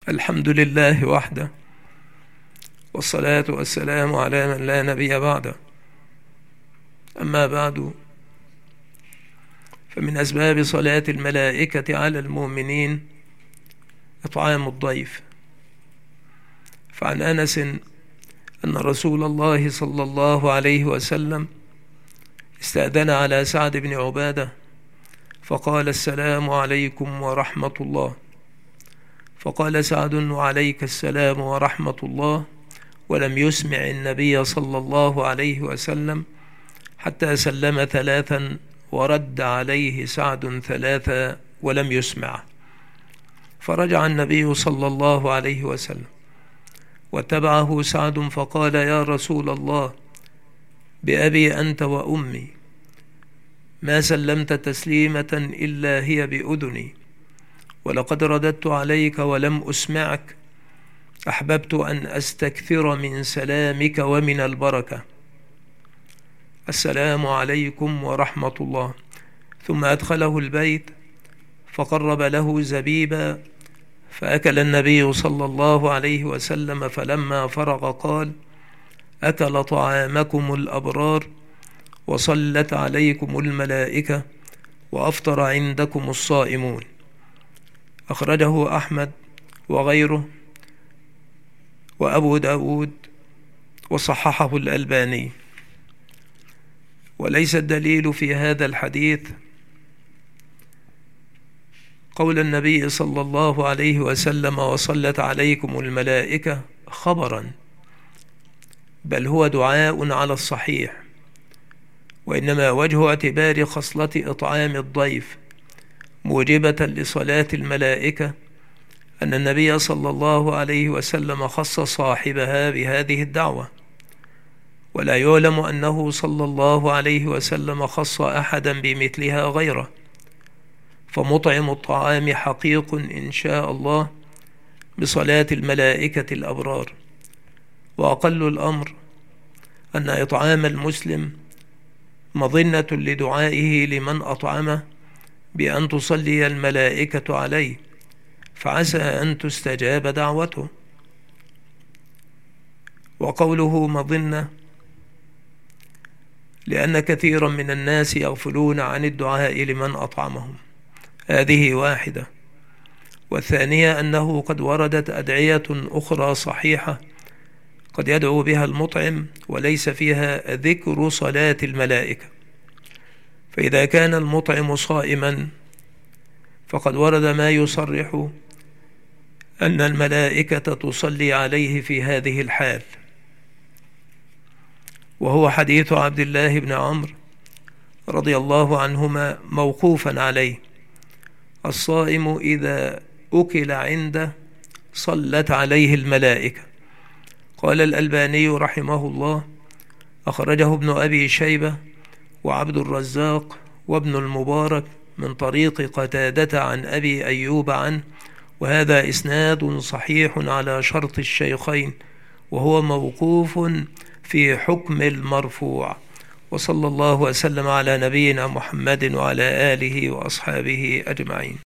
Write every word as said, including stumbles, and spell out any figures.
الحمد لله وحده، والصلاة والسلام على من لا نبي بعده. أما بعد، فمن أسباب صلاة الملائكة على المؤمنين إطعام الضيف. فعن أنس أن رسول الله صلى الله عليه وسلم استأذن على سعد بن عبادة فقال: السلام عليكم ورحمة الله. فقال سعد: وعليك السلام ورحمة الله، ولم يسمع النبي صلى الله عليه وسلم حتى سلم ثلاثا، ورد عليه سعد ثلاثا ولم يسمع. فرجع النبي صلى الله عليه وسلم واتبعه سعد فقال: يا رسول الله، بأبي أنت وأمي، ما سلمت تسليمة إلا هي بأذني، ولقد رددت عليك ولم أسمعك، أحببت أن أستكثر من سلامك ومن البركة. السلام عليكم ورحمة الله. ثم أدخله البيت فقرب له زبيبا فأكل النبي صلى الله عليه وسلم، فلما فرغ قال: أكل طعامكم الأبرار، وصلت عليكم الملائكة، وأفطر عندكم الصائمون. أخرجه أحمد وغيره وأبو داود وصححه الألباني. وليس الدليل في هذا الحديث قول النبي صلى الله عليه وسلم: وصلت عليكم الملائكة خبرا، بل هو دعاء على الصحيح. وإنما وجه اعتبار خصلة إطعام الضيف موجبة لصلاة الملائكة أن النبي صلى الله عليه وسلم خص صاحبها بهذه الدعوة، ولا يعلم أنه صلى الله عليه وسلم خص أحدا بمثلها غيره. فمطعم الطعام حقيق إن شاء الله بصلاة الملائكة الأبرار. وأقل الأمر أن إطعام المسلم مظنة لدعائه لمن أطعمه بأن تصلي الملائكة عليه، فعسى أن تستجاب دعوته. وقوله مظنة لأن كثيرا من الناس يغفلون عن الدعاء لمن أطعمهم، هذه واحدة. والثانية أنه قد وردت أدعية أخرى صحيحة قد يدعو بها المطعم وليس فيها ذكر صلاة الملائكة. فإذا كان المطعم صائما فقد ورد ما يصرح أن الملائكة تصلي عليه في هذه الحال، وهو حديث عبد الله بن عمرو رضي الله عنهما موقوفا عليه: الصائم إذا أكل عنده صلت عليه الملائكة. قال الألباني رحمه الله: أخرجه ابن أبي شيبة وعبد الرزاق وابن المبارك من طريق قتادة عن أبي أيوب عنه، وهذا إسناد صحيح على شرط الشيخين، وهو موقوف في حكم المرفوع. وصلى الله وسلم على نبينا محمد وعلى آله وأصحابه أجمعين.